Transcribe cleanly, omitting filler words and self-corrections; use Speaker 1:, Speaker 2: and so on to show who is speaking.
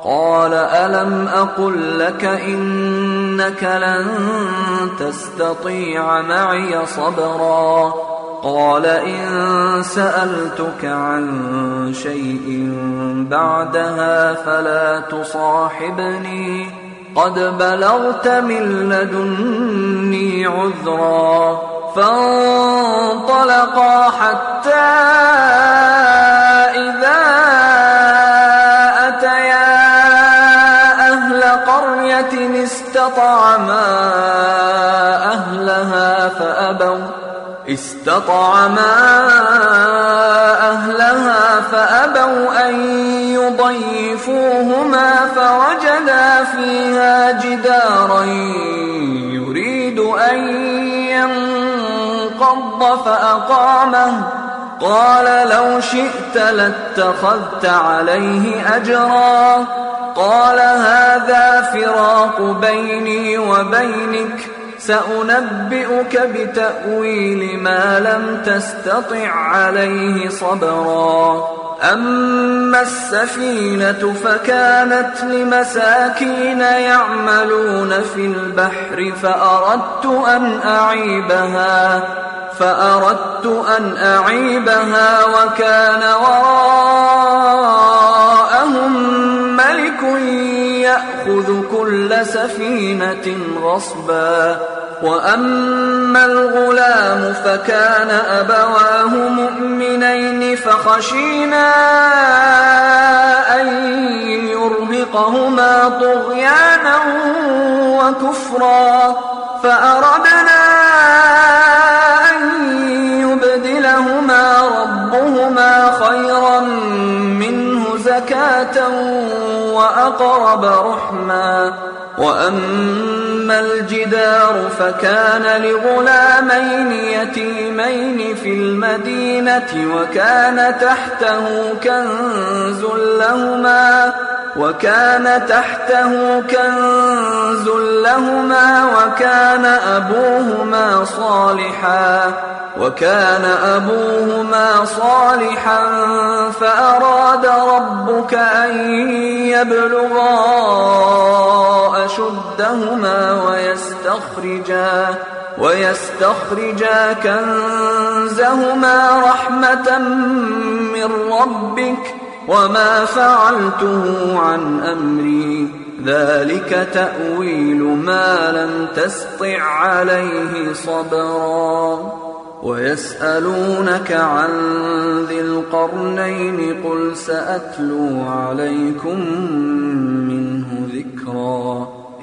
Speaker 1: قال ألم أقل لك إنك لن تستطيع معي صبرا قال إن سألتك عن شيء بعدها فلا تصاحبني قد بلغت من لدني عذرا فانطلقا حتى إذا أتيا أهل قرية استطعما أهلها فأبوا أن يضيفوهما فوجدا فيها جدارا يريد أن ينقض فأقامه قال لو شئت لاتخذت عليه أجرا قال هذا فراق بيني وبينك سأنبئك بتأويل ما لم تستطع عليه صبرا أما السفينة فكانت لمساكين يعملون في البحر فأردت أن أعيبها وكان وراءهم ملك يأخذ كل سفينة غصبا وأما الغلام فكان أبواه مؤمنين فخشينا أن يرهقهما طغيانا وكفرا فأردنا أن يبدلهما ربهما خيرا منه زكاة وأقرب رحما وأما الجدار فكان لغلامين يتيمين في المدينة وكان تحته كنز لهما وكان أبوهما صالحا فأراد ربك أن يبلغا أشدهما ويستخرجا كنزهما رحمة من ربك وما فعلته عن أمري ذلك تأويل ما لم تسطع عليه صبرا ويسألونك عن ذي القرنين قل سأتلو عليكم